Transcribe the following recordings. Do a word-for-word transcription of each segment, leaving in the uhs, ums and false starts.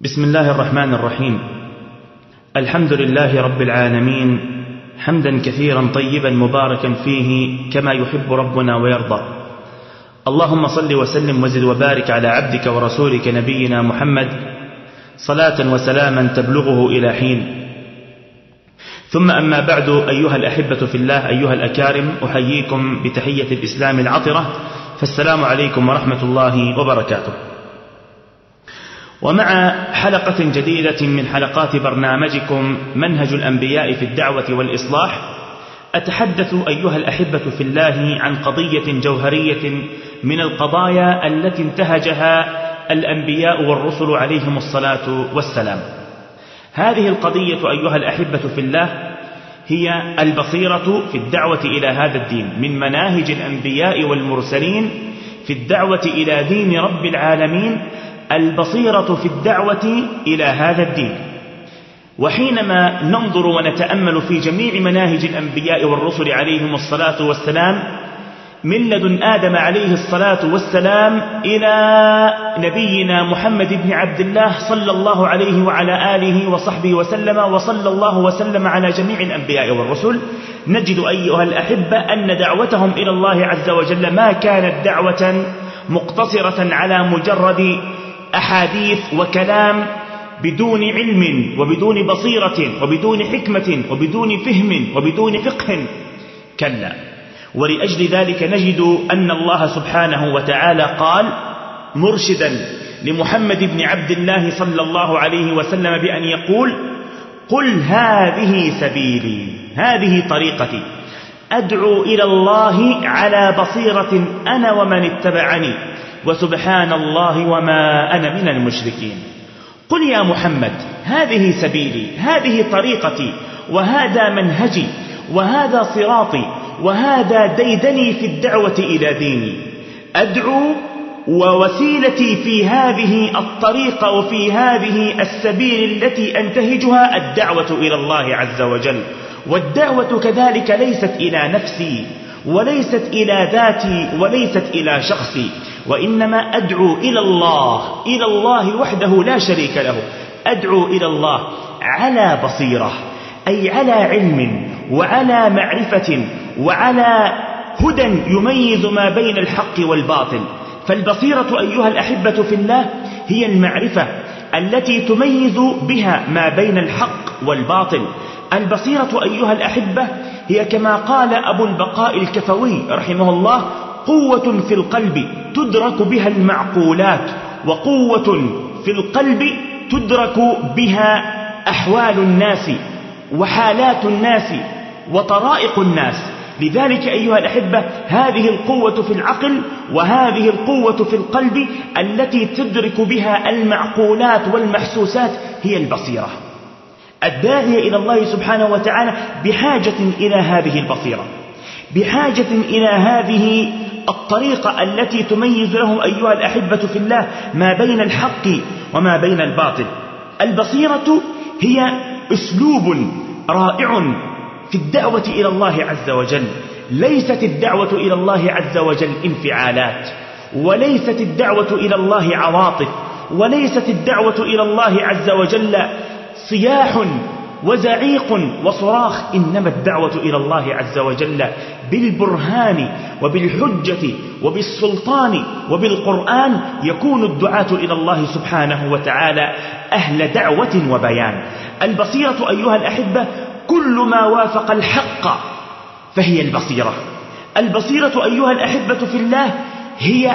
بسم الله الرحمن الرحيم. الحمد لله رب العالمين، حمدا كثيرا طيبا مباركا فيه كما يحب ربنا ويرضى. اللهم صل وسلم وزد وبارك على عبدك ورسولك نبينا محمد صلاة وسلاما تبلغه إلى حين. ثم أما بعد، أيها الأحبة في الله، أيها الأكارم، أحييكم بتحية الإسلام العطرة، فالسلام عليكم ورحمة الله وبركاته. ومع حلقة جديدة من حلقات برنامجكم منهج الأنبياء في الدعوة والإصلاح، أتحدث أيها الأحبة في الله عن قضية جوهرية من القضايا التي انتهجها الأنبياء والرسل عليهم الصلاة والسلام. هذه القضية أيها الأحبة في الله هي البصيرة في الدعوة إلى هذا الدين، من مناهج الأنبياء والمرسلين في الدعوة إلى دين رب العالمين، البصيرة في الدعوة إلى هذا الدين. وحينما ننظر ونتأمل في جميع مناهج الأنبياء والرسل عليهم الصلاة والسلام، من لدن آدم عليه الصلاة والسلام إلى نبينا محمد بن عبد الله صلى الله عليه وعلى آله وصحبه وسلم، وصلى الله وسلم على جميع الأنبياء والرسل، نجد أيها الأحبة أن دعوتهم إلى الله عز وجل ما كانت دعوة مقتصرة على مجرد أحاديث وكلام بدون علم وبدون بصيرة وبدون حكمة وبدون فهم وبدون فقه، كلا. ولأجل ذلك نجد أن الله سبحانه وتعالى قال مرشدا لمحمد بن عبد الله صلى الله عليه وسلم بأن يقول: قل هذه سبيلي، هذه طريقتي، أدعو إلى الله على بصيرة أنا ومن اتبعني، وسبحان الله وما أنا من المشركين. قل يا محمد هذه سبيلي، هذه طريقتي، وهذا منهجي، وهذا صراطي، وهذا ديدني في الدعوة إلى ديني. أدعو ووسيلتي في هذه الطريقة وفي هذه السبيل التي أنتهجها الدعوة إلى الله عز وجل. والدعوة كذلك ليست إلى نفسي وليست إلى ذاتي وليست إلى شخصي، وإنما أدعو إلى الله، إلى الله وحده لا شريك له. أدعو إلى الله على بصيرة، أي على علم وعلى معرفة وعلى هدى يميز ما بين الحق والباطل. فالبصيرة أيها الأحبة في الله هي المعرفة التي تميز بها ما بين الحق والباطل. البصيرة أيها الأحبة هي كما قال أبو البقاء الكفوي رحمه الله: قوة في القلب تدرك بها المعقولات، وقوة في القلب تدرك بها أحوال الناس وحالات الناس وطرائق الناس. لذلك أيها الأحبة هذه القوة في العقل وهذه القوة في القلب التي تدرك بها المعقولات والمحسوسات هي البصيرة. الداعية إلى الله سبحانه وتعالى بحاجة إلى هذه البصيرة، بحاجة إلى هذه الطريقة التي تميز لهم أيها الأحبة في الله ما بين الحق وما بين الباطل. البصيرة هي أسلوب رائع في الدعوة إلى الله عز وجل. ليست الدعوة إلى الله عز وجل انفعالات، وليست الدعوة إلى الله عواطف، وليست الدعوة إلى الله عز وجل صياح وزعيق وصراخ، إنما الدعوة إلى الله عز وجل بالبرهان وبالحجة وبالسلطان وبالقرآن يكون الدعاة إلى الله سبحانه وتعالى أهل دعوة وبيان. البصيرة أيها الأحبة كل ما وافق الحق فهي البصيرة. البصيرة أيها الأحبة في الله هي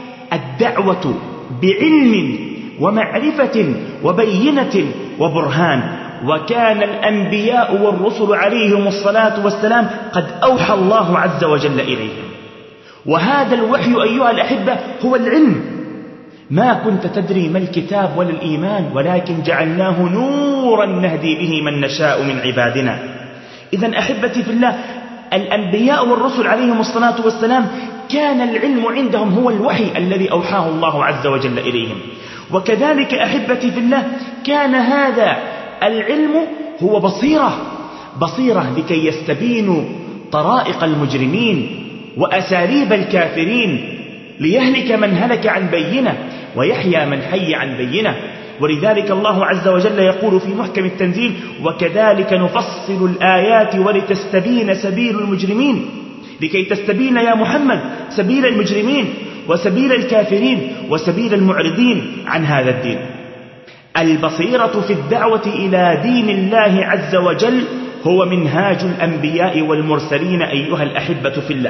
الدعوة بعلم ومعرفة وبينة وبرهان. وكان الأنبياء والرسل عليهم الصلاة والسلام قد أوحى الله عز وجل إليهم، وهذا الوحي أيها الأحبة هو العلم. ما كنت تدري ما الكتاب ولا الإيمان، ولكن جعلناه نورا نهدي به من نشاء من عبادنا. إذن أحبتي في الله، الأنبياء والرسل عليهم الصلاة والسلام كان العلم عندهم هو الوحي الذي أوحاه الله عز وجل إليهم. وكذلك أحبتي في الله كان هذا العلم هو بصيرة، بصيرة لكي يستبينوا طرائق المجرمين وأساليب الكافرين، ليهلك من هلك عن بينة ويحيى من حي عن بينة. ولذلك الله عز وجل يقول في محكم التنزيل: وكذلك نفصل الآيات ولتستبين سبيل المجرمين، لكي تستبين يا محمد سبيل المجرمين وسبيل الكافرين وسبيل المعرضين عن هذا الدين. البصيرة في الدعوة إلى دين الله عز وجل هو منهاج الأنبياء والمرسلين أيها الأحبة في الله.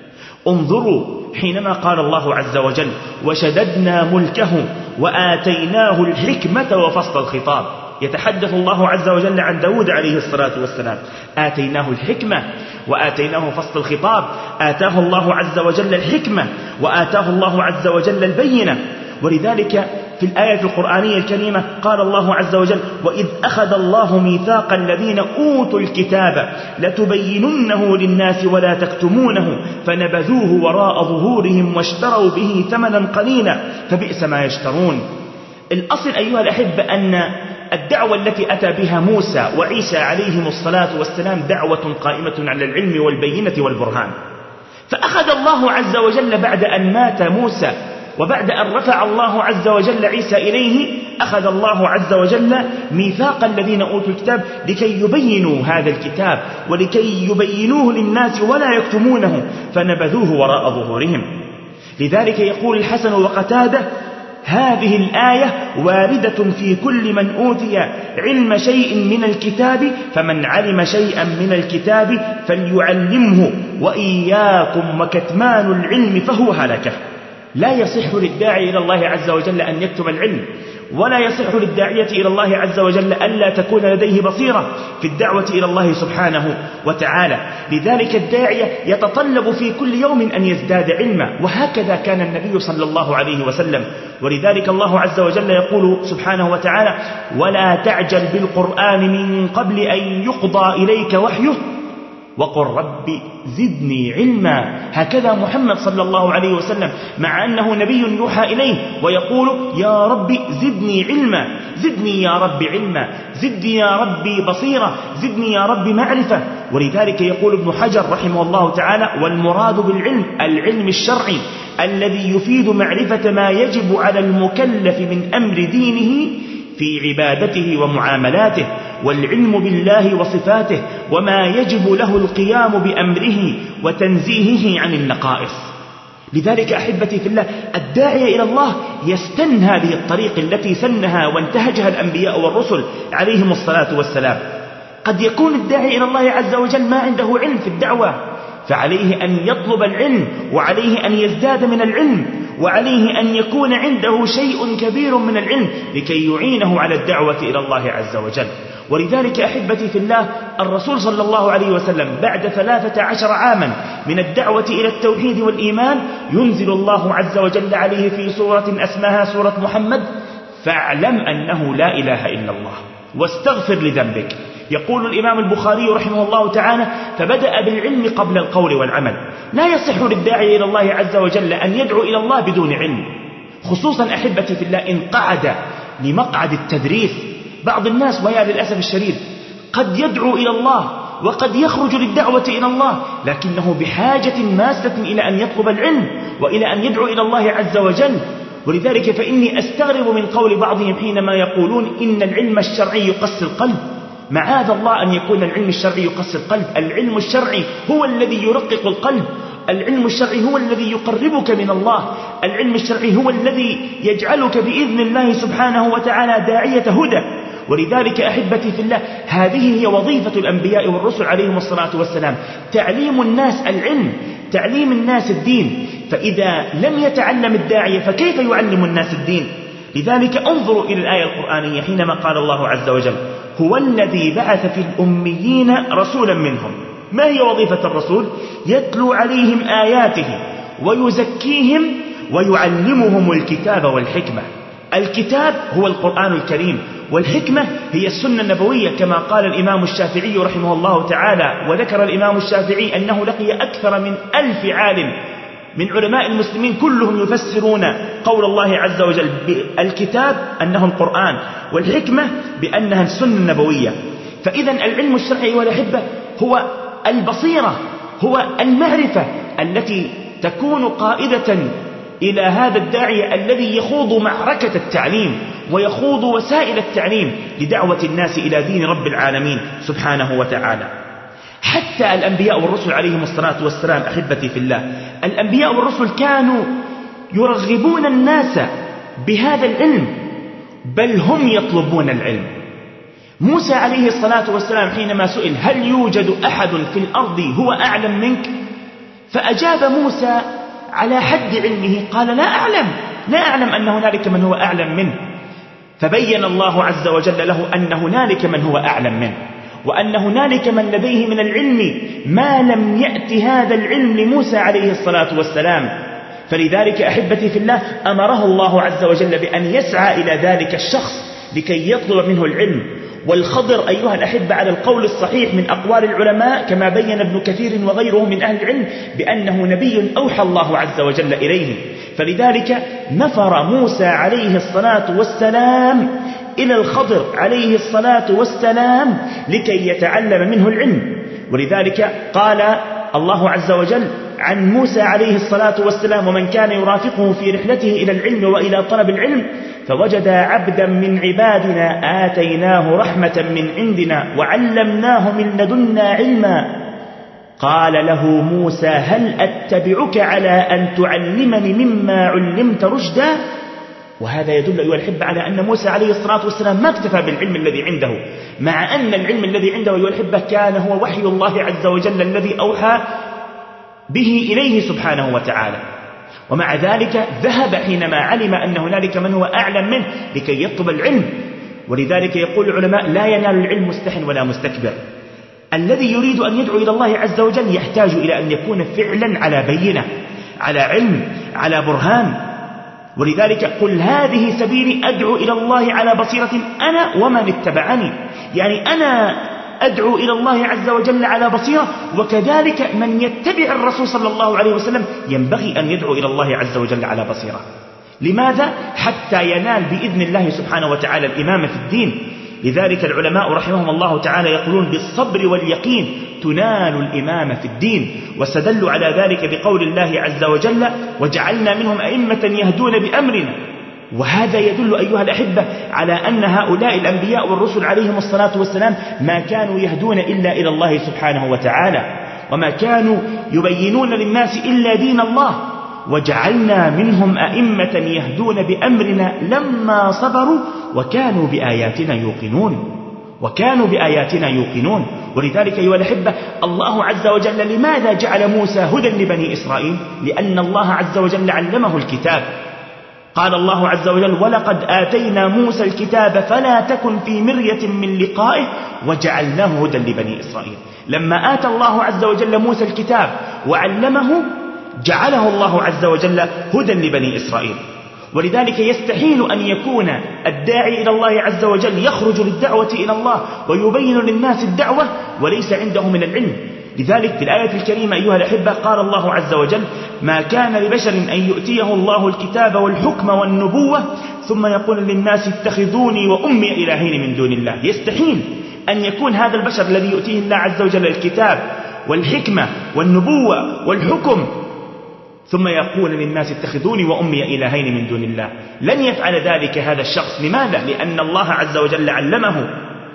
انظروا حينما قال الله عز وجل: وشددنا ملكه وآتيناه الحكمة وفصل الخطاب. يتحدث الله عز وجل عن داود عليه الصلاة والسلام: آتيناه الحكمة وآتيناه فصل الخطاب. آتاه الله عز وجل الحكمة وآتاه الله عز وجل البينة. ولذلك في الآية القرآنية الكريمة قال الله عز وجل: وإذ أخذ الله ميثاق الذين أوتوا الكتاب لتبيننه للناس ولا تكتمونه فنبذوه وراء ظهورهم واشتروا به ثمنا قليلا فبئس ما يشترون. الأصل أيها الأحبة أن الدعوة التي أتى بها موسى وعيسى عليهم الصلاة والسلام دعوة قائمة على العلم والبينة والبرهان. فأخذ الله عز وجل بعد أن مات موسى وبعد أن رفع الله عز وجل عيسى إليه، أخذ الله عز وجل ميثاق الذين أوتوا الكتاب لكي يبينوا هذا الكتاب ولكي يبينوه للناس ولا يكتمونه فنبذوه وراء ظهورهم. لذلك يقول الحسن وقتادة: هذه الآية واردة في كل من أوتي علم شيء من الكتاب، فمن علم شيئا من الكتاب فليعلمه، وإياكم وكتمان العلم فهو هلكه. لا يصح للداعي إلى الله عز وجل أن يكتم العلم، ولا يصح للداعية إلى الله عز وجل ألا تكون لديه بصيرة في الدعوة إلى الله سبحانه وتعالى. لذلك الداعية يتطلب في كل يوم أن يزداد علما، وهكذا كان النبي صلى الله عليه وسلم. ولذلك الله عز وجل يقول سبحانه وتعالى: ولا تعجل بالقرآن من قبل أن يقضى إليك وحيه وقل رب زدني علما. هكذا محمد صلى الله عليه وسلم مع أنه نبي يوحى إليه ويقول: يا رب زدني علما، زدني يا رب علما، زدني يا ربي بصيرة، زدني يا رب معرفة. ولذلك يقول ابن حجر رحمه الله تعالى: والمراد بالعلم العلم الشرعي الذي يفيد معرفة ما يجب على المكلف من أمر دينه في عبادته ومعاملاته، والعلم بالله وصفاته وما يجب له القيام بأمره وتنزيهه عن النقائص. لذلك أحبتي في الله، الداعية إلى الله يستن هذه الطريق التي سنها وانتهجها الأنبياء والرسل عليهم الصلاة والسلام. قد يكون الداعي إلى الله عز وجل ما عنده علم في الدعوة، فعليه أن يطلب العلم، وعليه أن يزداد من العلم، وعليه أن يكون عنده شيء كبير من العلم لكي يعينه على الدعوة إلى الله عز وجل. ولذلك أحبتي في الله، الرسول صلى الله عليه وسلم بعد ثلاثة عشر عاما من الدعوة إلى التوحيد والإيمان ينزل الله عز وجل عليه في سورة اسمها سورة محمد: فاعلم أنه لا إله إلا الله واستغفر لذنبك. يقول الإمام البخاري رحمه الله تعالى: فبدأ بالعلم قبل القول والعمل. لا يصح للداعي إلى الله عز وجل أن يدعو إلى الله بدون علم، خصوصا أحبتي في الله إن قعد لمقعد التدريس. بعض الناس ويا للأسف الشديد قد يدعو إلى الله وقد يخرج للدعوة إلى الله، لكنه بحاجة ماسة إلى أن يطلب العلم وإلى أن يدعو إلى الله عز وجل. ولذلك فإني أستغرب من قول بعضهم حينما يقولون إن العلم الشرعي يقسي القلب. معاذ الله أن يكون العلم الشرعي يقسي القلب. العلم الشرعي هو الذي يرقق القلب، العلم الشرعي هو الذي يقربك من الله، العلم الشرعي هو الذي يجعلك بإذن الله سبحانه وتعالى داعية هدى. ولذلك أحبتي في الله، هذه هي وظيفة الأنبياء والرسل عليهم الصلاة والسلام: تعليم الناس العلم، تعليم الناس الدين. فإذا لم يتعلم الداعية فكيف يعلم الناس الدين؟ لذلك انظروا إلى الآية القرآنية حينما قال الله عز وجل: هو الذي بعث في الأميين رسولا منهم. ما هي وظيفة الرسول؟ يتلو عليهم آياته ويزكيهم ويعلمهم الكتاب والحكمة. الكتاب هو القرآن الكريم، والحكمة هي السنة النبوية، كما قال الإمام الشافعي رحمه الله تعالى. وذكر الإمام الشافعي أنه لقي أكثر من ألف عالم من علماء المسلمين كلهم يفسرون قول الله عز وجل بالكتاب أنه القرآن، والحكمة بأنها السنة النبوية. فإذا العلم الشرعي والأحبة هو البصيرة، هو المعرفة التي تكون قائدة إلى هذا الداعية الذي يخوض معركة التعليم ويخوض وسائل التعليم لدعوة الناس إلى دين رب العالمين سبحانه وتعالى. حتى الأنبياء والرسل عليهم الصلاة والسلام أحبتي في الله، الأنبياء والرسل كانوا يرغبون الناس بهذا العلم، بل هم يطلبون العلم. موسى عليه الصلاة والسلام حينما سئل هل يوجد أحد في الأرض هو أعلم منك؟ فأجاب موسى على حد علمه قال لا أعلم لا أعلم أن هنالك من هو أعلم منه. فبين الله عز وجل له أن هنالك من هو أعلم منه، وأن هنالك من لديه من العلم ما لم يأت هذا العلم لموسى عليه الصلاة والسلام. فلذلك أحبتي في الله أمره الله عز وجل بأن يسعى إلى ذلك الشخص لكي يطلب منه العلم. والخضر أيها الأحبة على القول الصحيح من أقوال العلماء كما بين ابن كثير وغيره من أهل العلم بأنه نبي أوحى الله عز وجل إليه. فلذلك نفر موسى عليه الصلاة والسلام إلى الخضر عليه الصلاة والسلام لكي يتعلم منه العلم. ولذلك قال الله عز وجل عن موسى عليه الصلاة والسلام ومن كان يرافقه في رحلته إلى العلم وإلى طلب العلم فوجد عبدا من عبادنا آتيناه رحمة من عندنا وعلمناه من لدنا علما قال له موسى هل أتبعك على أن تعلمني مما علمت رشدا. وهذا يدل أيها الأحبة على أن موسى عليه الصلاة والسلام ما اكتفى بالعلم الذي عنده، مع أن العلم الذي عنده أيها الأحبة كان هو وحي الله عز وجل الذي أوحى به إليه سبحانه وتعالى. ومع ذلك ذهب حينما علم أن هنالك من هو أعلم منه لكي يطلب العلم. ولذلك يقول العلماء لا ينال العلم مستحن ولا مستكبر. الذي يريد أن يدعو إلى الله عز وجل يحتاج إلى أن يكون فعلا على بينة، على علم، على برهان. ولذلك قل هذه سبيلي أدعو إلى الله على بصيرة أنا ومن اتبعني، يعني أنا أدعو إلى الله عز وجل على بصيرة، وكذلك من يتبع الرسول صلى الله عليه وسلم ينبغي أن يدعو إلى الله عز وجل على بصيرة. لماذا؟ حتى ينال بإذن الله سبحانه وتعالى الإمامة في الدين. لذلك العلماء رحمهم الله تعالى يقولون بالصبر واليقين تنال الإمامة في الدين، واستدلوا على ذلك بقول الله عز وجل وجعلنا منهم أئمة يهدون بأمرنا. وهذا يدل أيها الأحبة على أن هؤلاء الأنبياء والرسل عليهم الصلاة والسلام ما كانوا يهدون إلا إلى الله سبحانه وتعالى، وما كانوا يبينون للناس إلا دين الله. وجعلنا منهم أئمة يهدون بأمرنا لما صبروا وكانوا بآياتنا يوقنون وكانوا بآياتنا يوقنون. ولذلك أيها الأحبة الله عز وجل لماذا جعل موسى هدى لبني إسرائيل؟ لأن الله عز وجل علمه الكتاب. قال الله عز وجل ولقد آتينا موسى الكتاب فلا تكن في مرية من لقائه وجعلناه هدى لبني إسرائيل. لما آتى الله عز وجل موسى الكتاب وعلمه جعله الله عز وجل هدى لبني إسرائيل. ولذلك يستحيل أن يكون الداعي إلى الله عز وجل يخرج للدعوة إلى الله ويبين للناس الدعوة وليس عنده من العلم. لذلك في الآية الكريمة أيها الأحبة قال الله عز وجل ما كان لبشر أن يؤتيه الله الكتاب والحكم والنبوة ثم يقول للناس اتخذوني وأمي إلهين من دون الله. يستحيل أن يكون هذا البشر الذي يؤتيه الله عز وجل الكتاب والحكمة والنبوة والحكم ثم يقول للناس اتخذوني وأمي إلهين من دون الله. لن يفعل ذلك هذا الشخص. لماذا؟ لأن الله عز وجل علمه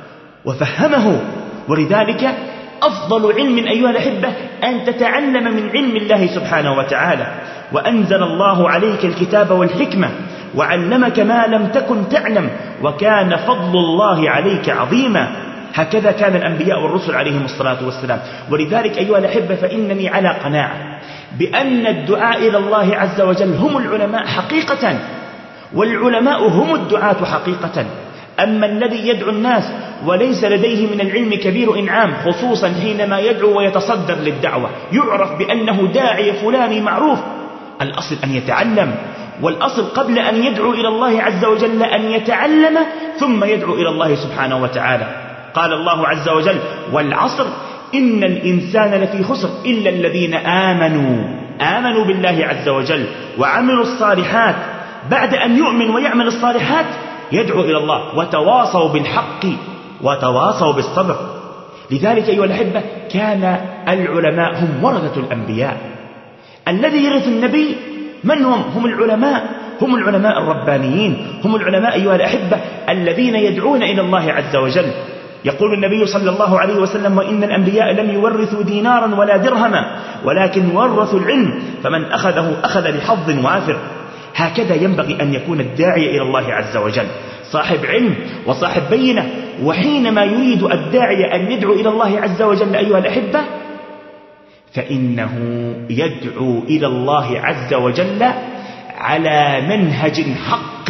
وفهمه. ولذلك أفضل علم أيها الأحبة أن تتعلم من علم الله سبحانه وتعالى. وأنزل الله عليك الكتاب والحكمة وعلمك ما لم تكن تعلم وكان فضل الله عليك عظيما. هكذا كان الأنبياء والرسل عليهم الصلاة والسلام. ولذلك أيها الأحبة فإنني على قناعة بأن الدعاء إلى الله عز وجل هم العلماء حقيقة، والعلماء هم الدعاة حقيقة. أما الذي يدعو الناس وليس لديه من العلم كبير إنعام، خصوصا حينما يدعو ويتصدر للدعوة يعرف بأنه داعي فلاني معروف، الأصل أن يتعلم. والأصل قبل أن يدعو إلى الله عز وجل أن يتعلم ثم يدعو إلى الله سبحانه وتعالى. قال الله عز وجل والعصر إن الإنسان لفي خسر إلا الذين آمنوا آمنوا بالله عز وجل وعملوا الصالحات. بعد أن يؤمن ويعمل الصالحات يدعو إلى الله وتواصوا بالحق وتواصوا بالصبر. لذلك أيها الأحبة كان العلماء هم ورثة الأنبياء. الذي يرث النبي من هم؟ هم العلماء، هم العلماء الربانيين، هم العلماء أيها الأحبة الذين يدعون إلى الله عز وجل. يقول النبي صلى الله عليه وسلم: وإن الأنبياء لم يورثوا دينارا ولا درهما ولكن ورثوا العلم فمن أخذه أخذ بحظ وافر. هكذا ينبغي أن يكون الداعي إلى الله عز وجل، صاحب علم وصاحب بينة. وحينما يريد الداعي أن يدعو إلى الله عز وجل أيها الأحبة فإنه يدعو إلى الله عز وجل على منهج حق،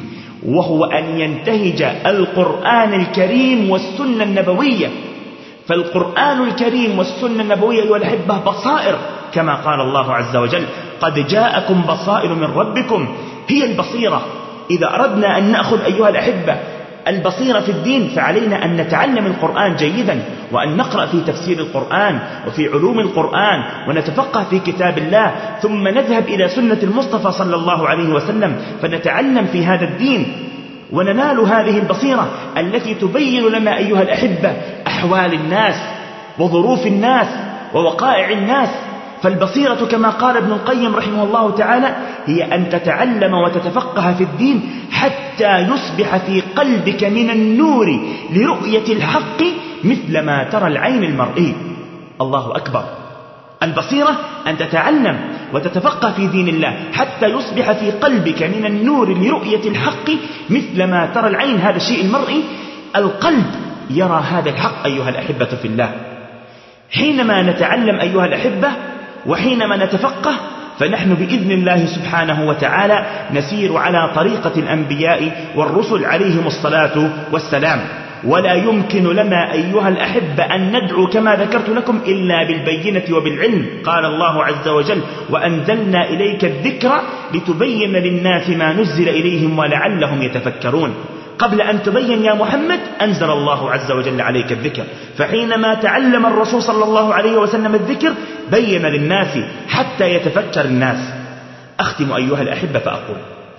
وهو أن ينتهج القرآن الكريم والسنة النبوية. فالقرآن الكريم والسنة النبوية أيها الأحبة بصائر، كما قال الله عز وجل: قد جاءكم بصائر من ربكم. هي البصيرة. إذا أردنا أن نأخذ أيها الأحبة البصيرة في الدين فعلينا أن نتعلم القرآن جيدا، وأن نقرأ في تفسير القرآن وفي علوم القرآن ونتفقه في كتاب الله، ثم نذهب إلى سنة المصطفى صلى الله عليه وسلم فنتعلم في هذا الدين وننال هذه البصيرة التي تبين لنا أيها الأحبة أحوال الناس وظروف الناس ووقائع الناس. فالبصيرة كما قال ابن القيم رحمه الله تعالى هي أن تتعلم وتتفقه في الدين حتى يصبح في قلبك من النور لرؤية الحق مثل ما ترى العين المرئي. الله أكبر. البصيرة أن تتعلم وتتفقه في دين الله حتى يصبح في قلبك من النور لرؤية الحق مثل ما ترى العين، هذا الشيء المرئي. القلب يرى هذا الحق أيها الأحبة في الله. حينما نتعلم أيها الأحبة وحينما نتفقه فنحن بإذن الله سبحانه وتعالى نسير على طريقة الأنبياء والرسل عليهم الصلاة والسلام. ولا يمكن لنا أيها الأحبة أن ندعو كما ذكرت لكم إلا بالبينة وبالعلم. قال الله عز وجل: وأنزلنا إليك الذكر لتبين للناس ما نزل إليهم ولعلهم يتفكرون. قبل أن تبين يا محمد أنزل الله عز وجل عليك الذكر، فحينما تعلم الرسول صلى الله عليه وسلم الذكر بين للناس حتى يتفكر الناس. أختم أيها الأحبة فأقول: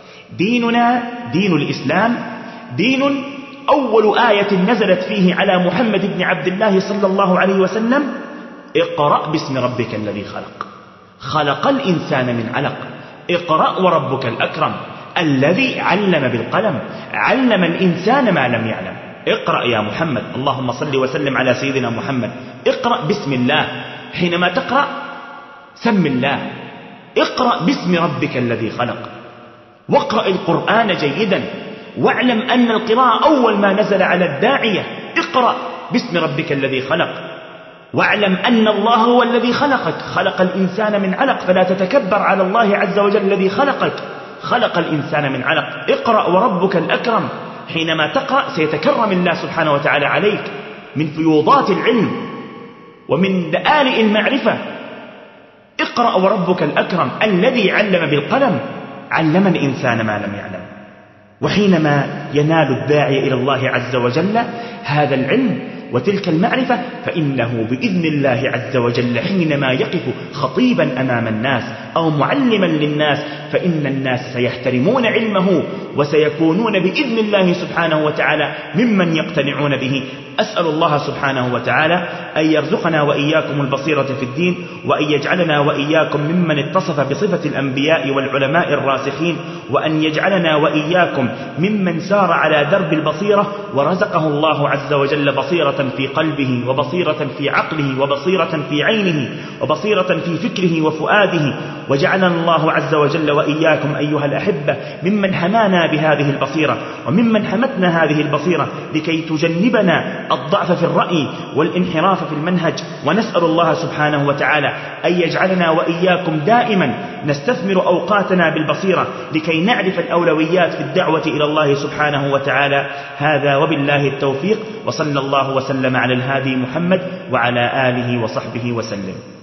ديننا دين الإسلام دين أول آية نزلت فيه على محمد بن عبد الله صلى الله عليه وسلم: اقرأ باسم ربك الذي خلق، خلق الإنسان من علق، اقرأ وربك الأكرم الذي علم بالقلم، علم الإنسان ما لم يعلم. اقرأ يا محمد، اللهم صل وسلم على سيدنا محمد. اقرأ باسم الله، حينما تقرأ سم الله. اقرأ باسم ربك الذي خلق، واقرأ القرآن جيدا، واعلم أن القراءة أول ما نزل على الداعية. اقرأ باسم ربك الذي خلق، واعلم أن الله هو الذي خلقك، خلق الإنسان من علق، فلا تتكبر على الله عز وجل الذي خلقك، خلق الإنسان من علق. اقرأ وربك الأكرم. حينما تقرأ سيتكرم الله سبحانه وتعالى عليك من فيوضات العلم ومن دآلئ المعرفة. اقرأ وربك الأكرم الذي علم بالقلم، علم الإنسان ما لم يعلم. وحينما ينال الداعي إلى الله عز وجل هذا العلم وتلك المعرفة فإنه بإذن الله عز وجل حينما يقف خطيبا أمام الناس أو معلما للناس فإن الناس سيحترمون علمه وسيكونون بإذن الله سبحانه وتعالى ممن يقتنعون به. أسأل الله سبحانه وتعالى أن يرزقنا وإياكم البصيرة في الدين، وأن يجعلنا وإياكم ممن اتصف بصفة الأنبياء والعلماء الراسخين، وأن يجعلنا وإياكم ممن سار على درب البصيرة ورزقه الله عز وجل بصيرة في قلبه وبصيرة في عقله وبصيرة في عينه وبصيرة في فكره وفؤاده. وجعلنا الله عز وجل وإياكم أيها الأحبة ممن حمانا بهذه البصيرة وممن حمتنا هذه البصيرة لكي تجنبنا الضعف في الرأي والانحراف في المنهج. ونسأل الله سبحانه وتعالى أن يجعلنا وإياكم دائما نستثمر أوقاتنا بالبصيرة لكي نعرف الأولويات في الدعوة إلى الله سبحانه وتعالى. هذا وبالله التوفيق، وصلى الله وسلم على الهادي محمد وعلى آله وصحبه وسلم.